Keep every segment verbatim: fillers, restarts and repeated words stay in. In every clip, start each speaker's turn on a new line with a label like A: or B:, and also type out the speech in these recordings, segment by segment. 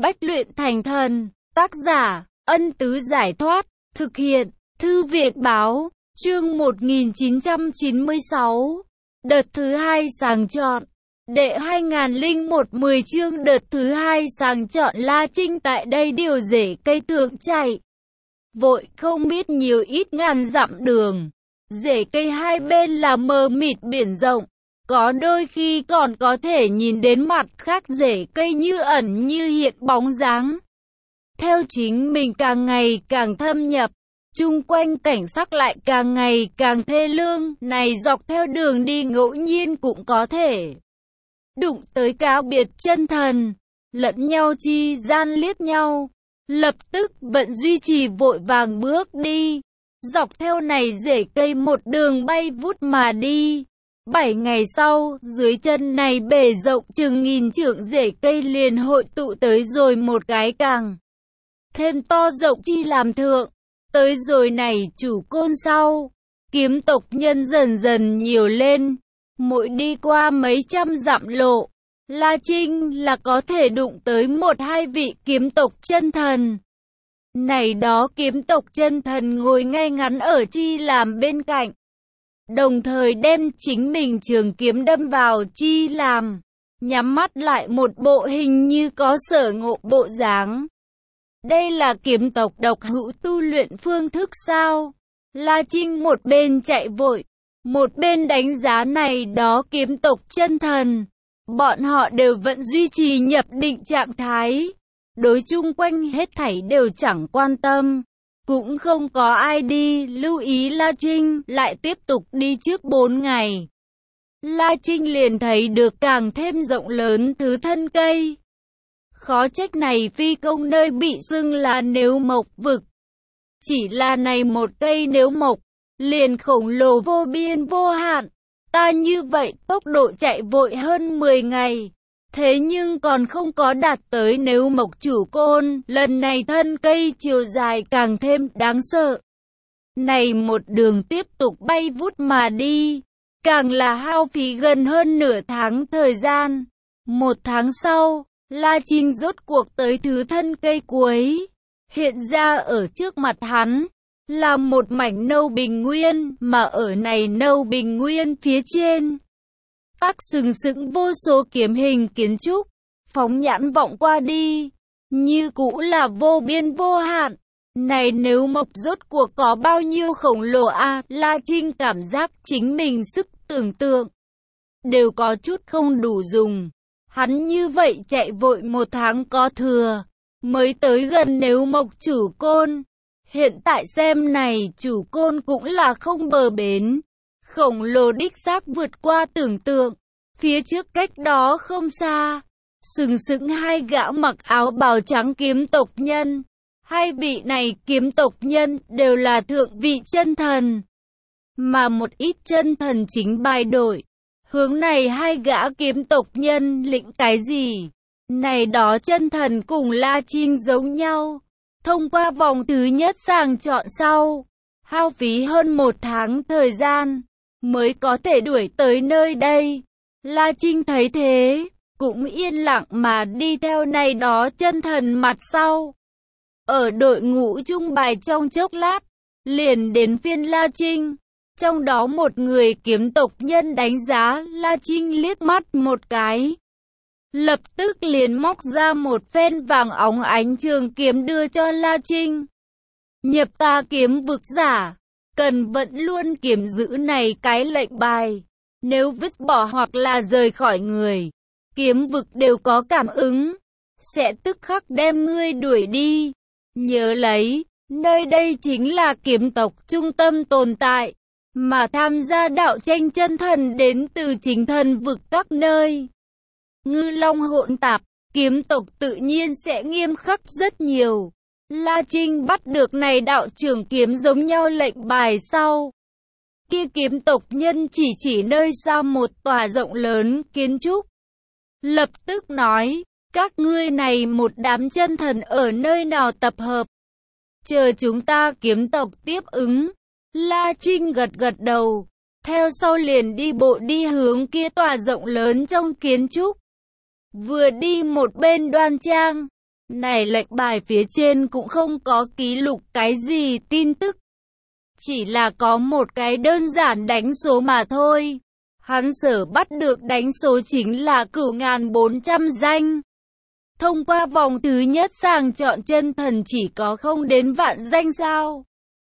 A: Bách luyện thành thần. Tác giả, Ân Tứ Giải Thoát. Thực hiện, Thư viện Báo. Chương một nghìn chín trăm chín mươi sáu. Đợt thứ hai sàng chọn. Đệ hai nghìn lẻ một mười chương đợt thứ hai sàng chọn La Trinh tại đây điều rễ cây thượng chạy. Vội không biết nhiều ít ngàn dặm đường. Rễ cây hai bên là mờ mịt biển rộng. Có đôi khi còn có thể nhìn đến mặt khác rễ cây như ẩn như hiện bóng dáng. Theo chính mình càng ngày càng thâm nhập, chung quanh cảnh sắc lại càng ngày càng thê lương. Này dọc theo đường đi ngẫu nhiên cũng có thể đụng tới cáo biệt chân thần, lẫn nhau chi gian liếc nhau, lập tức vẫn duy trì vội vàng bước đi. Dọc theo này rễ cây một đường bay vút mà đi. Bảy ngày sau, dưới chân này bể rộng chừng nghìn trượng rễ cây liền hội tụ tới rồi một cái càng thêm to rộng chi làm thượng. Tới rồi này chủ côn sau, kiếm tộc nhân dần dần nhiều lên. Mỗi đi qua mấy trăm dặm lộ, La Trinh là có thể đụng tới một hai vị kiếm tộc chân thần. Này đó kiếm tộc chân thần ngồi ngay ngắn ở chi làm bên cạnh, đồng thời đem chính mình trường kiếm đâm vào chi làm, nhắm mắt lại một bộ hình như có sở ngộ bộ dáng. Đây là kiếm tộc độc hữu tu luyện phương thức sao? La Trinh một bên chạy vội, một bên đánh giá này đó kiếm tộc chân thần. Bọn họ đều vẫn duy trì nhập định trạng thái, đối chung quanh hết thảy đều chẳng quan tâm. Cũng không có ai đi lưu ý La Trinh, lại tiếp tục đi trước bốn ngày. La Trinh liền thấy được càng thêm rộng lớn thứ thân cây. Khó trách này phi công nơi bị xưng là nếu mộc vực. Chỉ là này một cây nếu mộc, liền khổng lồ vô biên vô hạn. Ta như vậy tốc độ chạy vội hơn mười ngày. Thế nhưng còn không có đạt tới nếu mộc chủ côn, lần này thân cây chiều dài càng thêm đáng sợ. Này một đường tiếp tục bay vút mà đi, càng là hao phí gần hơn nửa tháng thời gian. Một tháng sau, La Trinh rốt cuộc tới thứ thân cây cuối. Hiện ra ở trước mặt hắn, là một mảnh nâu bình nguyên, mà ở này nâu bình nguyên phía trên tác sừng sững vô số kiếm hình kiến trúc, phóng nhãn vọng qua đi, như cũ là vô biên vô hạn. Này nếu mộc rốt cuộc có bao nhiêu khổng lồ a à? La Trinh cảm giác chính mình sức tưởng tượng đều có chút không đủ dùng. Hắn như vậy chạy vội một tháng có thừa, mới tới gần nếu mộc chủ côn. Hiện tại xem này chủ côn cũng là không bờ bến. Khổng lồ đích xác vượt qua tưởng tượng. Phía trước cách đó không xa, sừng sững hai gã mặc áo bào trắng kiếm tộc nhân. Hai vị này kiếm tộc nhân đều là thượng vị chân thần, mà một ít chân thần chính bài đội. Hướng này hai gã kiếm tộc nhân lĩnh cái gì? Này đó chân thần cùng La Trinh giống nhau. Thông qua vòng thứ nhất sàng chọn sau, hao phí hơn một tháng thời gian, mới có thể đuổi tới nơi đây. La Trinh thấy thế, cũng yên lặng mà đi theo này đó chân thần mặt sau. Ở đội ngũ trung bài trong chốc lát, liền đến phiên La Trinh. Trong đó một người kiếm tộc nhân đánh giá La Trinh liếc mắt một cái, lập tức liền móc ra một phen vàng óng ánh trường kiếm đưa cho La Trinh. Nhập ta kiếm vực giả, cần vẫn luôn kiểm giữ này cái lệnh bài. Nếu vứt bỏ hoặc là rời khỏi người, kiếm vực đều có cảm ứng, sẽ tức khắc đem ngươi đuổi đi. Nhớ lấy, nơi đây chính là kiếm tộc trung tâm tồn tại, mà tham gia đạo tranh chân thần đến từ chính thần vực các nơi. Ngư long hỗn tạp, kiếm tộc tự nhiên sẽ nghiêm khắc rất nhiều. La Trinh bắt được này đạo trưởng kiếm giống nhau lệnh bài sau. Kia kiếm tộc nhân chỉ chỉ nơi xa một tòa rộng lớn kiến trúc. Lập tức nói, các ngươi này một đám chân thần ở nơi nào tập hợp? Chờ chúng ta kiếm tộc tiếp ứng. La Trinh gật gật đầu, theo sau liền đi bộ đi hướng kia tòa rộng lớn trong kiến trúc. Vừa đi một bên đoan trang, Này lệnh bài phía trên cũng không có ký lục cái gì tin tức. Chỉ là có một cái đơn giản đánh số mà thôi. Hắn sở bắt được đánh số chính là cửu ngàn bốn trăm danh. Thông qua vòng thứ nhất sàng chọn chân thần chỉ có không đến vạn danh sao.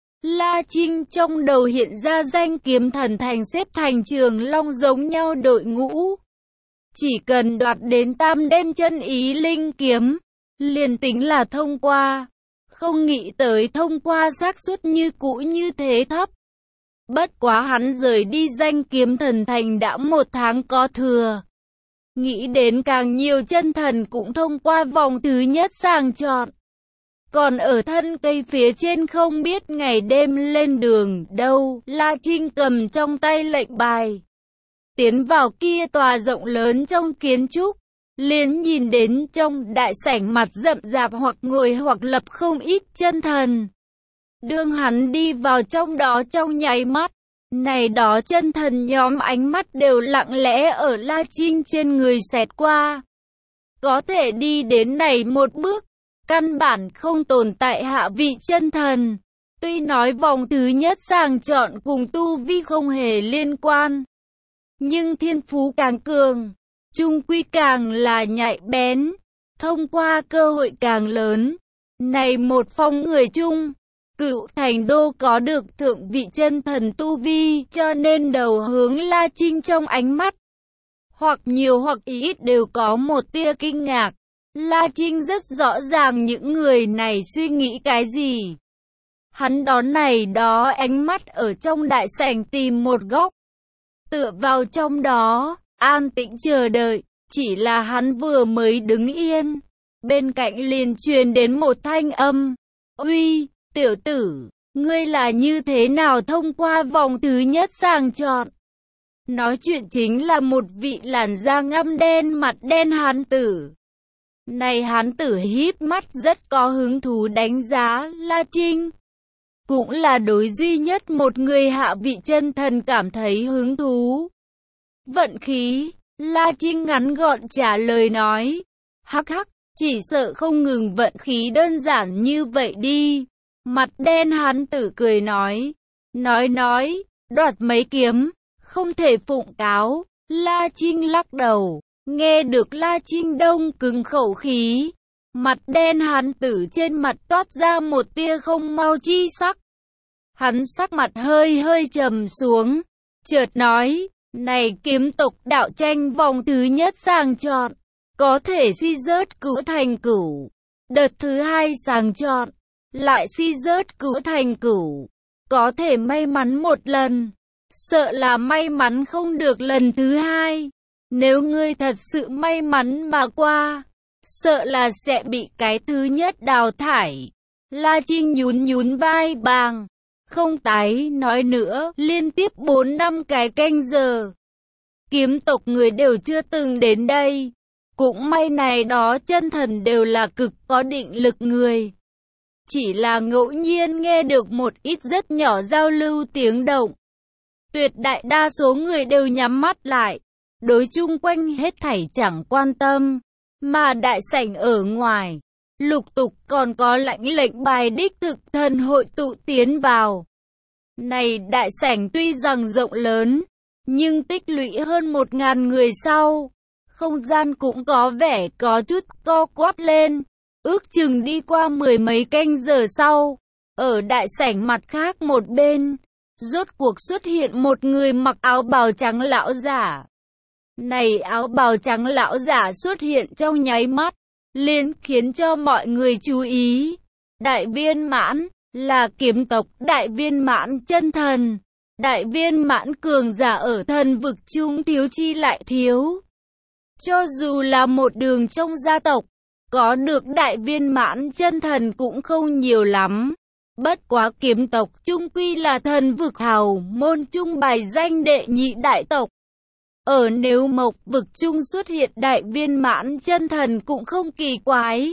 A: La Trinh trong đầu hiện ra danh kiếm thần thành xếp thành trường long giống nhau đội ngũ. Chỉ cần đoạt đến tam đêm chân ý linh kiếm, liền tính là thông qua. Không nghĩ tới thông qua xác suất như cũ như thế thấp. Bất quá hắn rời đi danh kiếm thần thành đã một tháng có thừa. Nghĩ đến càng nhiều chân thần cũng thông qua vòng thứ nhất sàng chọn. Còn ở thân cây phía trên không biết ngày đêm lên đường đâu, La Trinh cầm trong tay lệnh bài. Tiến vào kia tòa rộng lớn trong kiến trúc, liền nhìn đến trong đại sảnh mặt rậm rạp hoặc ngồi hoặc lập không ít chân thần. Đương hắn đi vào trong đó trong nháy mắt, này đó chân thần nhóm ánh mắt đều lặng lẽ ở La Trinh trên người xẹt qua. Có thể đi đến này một bước, căn bản không tồn tại hạ vị chân thần. Tuy nói vòng thứ nhất sàng chọn cùng tu vi không hề liên quan, nhưng thiên phú càng cường, chung quy càng là nhạy bén, thông qua cơ hội càng lớn. Này một phong người chung, Cửu Thành Đô có được thượng vị chân thần tu vi, cho nên đầu hướng La Trinh trong ánh mắt, hoặc nhiều hoặc ít đều có một tia kinh ngạc. La Trinh rất rõ ràng những người này suy nghĩ cái gì. Hắn đón này đó ánh mắt ở trong đại sảnh tìm một góc, tựa vào trong đó, an tĩnh chờ đợi. Chỉ là hắn vừa mới đứng yên, bên cạnh liền truyền đến một thanh âm. Uy, tiểu tử, ngươi là như thế nào thông qua vòng thứ nhất sàng chọn? Nói chuyện chính là một vị làn da ngăm đen mặt đen hán tử. Này hán tử híp mắt rất có hứng thú đánh giá La Trinh. Cũng là đối duy nhất một người hạ vị chân thần cảm thấy hứng thú. Vận khí, La Trinh ngắn gọn trả lời nói. Hắc hắc, chỉ sợ không ngừng vận khí đơn giản như vậy đi. Mặt đen hán tử cười nói. Nói nói, đoạt mấy kiếm, không thể phụng cáo. La Trinh lắc đầu. Nghe được La Trinh đông cứng khẩu khí, mặt đen hán tử trên mặt toát ra một tia không mau chi sắc. Hắn sắc mặt hơi hơi trầm xuống, chợt nói, này kiếm tộc đạo tranh vòng thứ nhất sàng chọn, có thể si rớt cửu thành cửu. Đợt thứ hai sàng chọn, lại si rớt cửu thành cửu. Có thể may mắn một lần, sợ là may mắn không được lần thứ hai. Nếu ngươi thật sự may mắn mà qua, sợ là sẽ bị cái thứ nhất đào thải. La Trinh nhún nhún vai bàng, không tái nói nữa. Liên tiếp bốn năm cái canh giờ, kiếm tộc người đều chưa từng đến đây. Cũng may này đó chân thần đều là cực có định lực người. Chỉ là ngẫu nhiên nghe được một ít rất nhỏ giao lưu tiếng động. Tuyệt đại đa số người đều nhắm mắt lại, đối chung quanh hết thảy chẳng quan tâm. Mà đại sảnh ở ngoài, lục tục còn có lãnh lệnh bài đích thực thần hội tụ tiến vào. Này đại sảnh tuy rằng rộng lớn, nhưng tích lũy hơn một ngàn người sau, không gian cũng có vẻ có chút co quắp lên. Ước chừng đi qua mười mấy canh giờ sau, ở đại sảnh mặt khác một bên, rốt cuộc xuất hiện một người mặc áo bào trắng lão giả. Này áo bào trắng lão giả xuất hiện trong nháy mắt, liền khiến cho mọi người chú ý. Đại viên mãn, là kiếm tộc đại viên mãn chân thần. Đại viên mãn cường giả ở thần vực chung thiếu chi lại thiếu. Cho dù là một đường trong gia tộc, có được đại viên mãn chân thần cũng không nhiều lắm. Bất quá kiếm tộc chung quy là thần vực hào môn chung bài danh đệ nhị đại tộc. Ở nếu mộc vực chung xuất hiện đại viên mãn chân thần cũng không kỳ quái.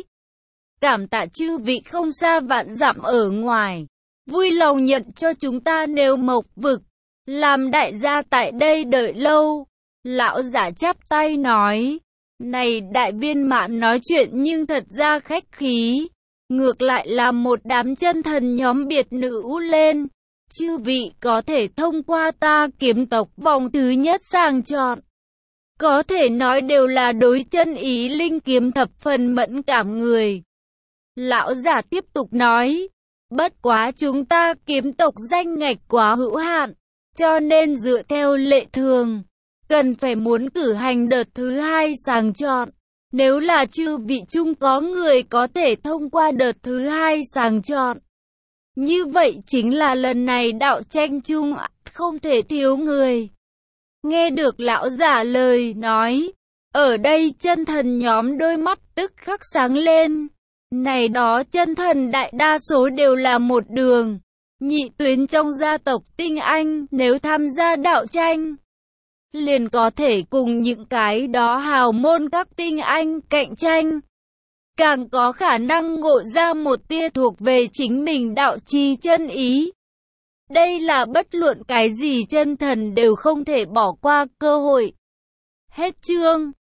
A: Cảm tạ chư vị không xa vạn dặm ở ngoài, vui lòng nhận cho chúng ta nếu mộc vực, làm đại gia tại đây đợi lâu. Lão giả chắp tay nói, Này đại viên mãn nói chuyện nhưng thật ra khách khí. Ngược lại là một đám chân thần nhóm biệt nữ lên. Chư vị có thể thông qua ta kiếm tộc vòng thứ nhất sàng chọn. Có thể nói đều là đối chân ý linh kiếm thập phần mẫn cảm người. Lão giả tiếp tục nói, bất quá chúng ta kiếm tộc danh ngạch quá hữu hạn, cho nên dựa theo lệ thường, cần phải muốn cử hành đợt thứ hai sàng chọn. Nếu là chư vị chung có người có thể thông qua đợt thứ hai sàng chọn, như vậy chính là lần này đạo tranh chung không thể thiếu người. Nghe được lão giả lời nói, ở đây chân thần nhóm đôi mắt tức khắc sáng lên. Này đó chân thần đại đa số đều là một đường, nhị tuyến trong gia tộc tinh anh, nếu tham gia đạo tranh, liền có thể cùng những cái đó hào môn các tinh anh cạnh tranh. Càng có khả năng ngộ ra một tia thuộc về chính mình đạo chi chân ý. Đây là bất luận cái gì chân thần đều không thể bỏ qua cơ hội. Hết chương.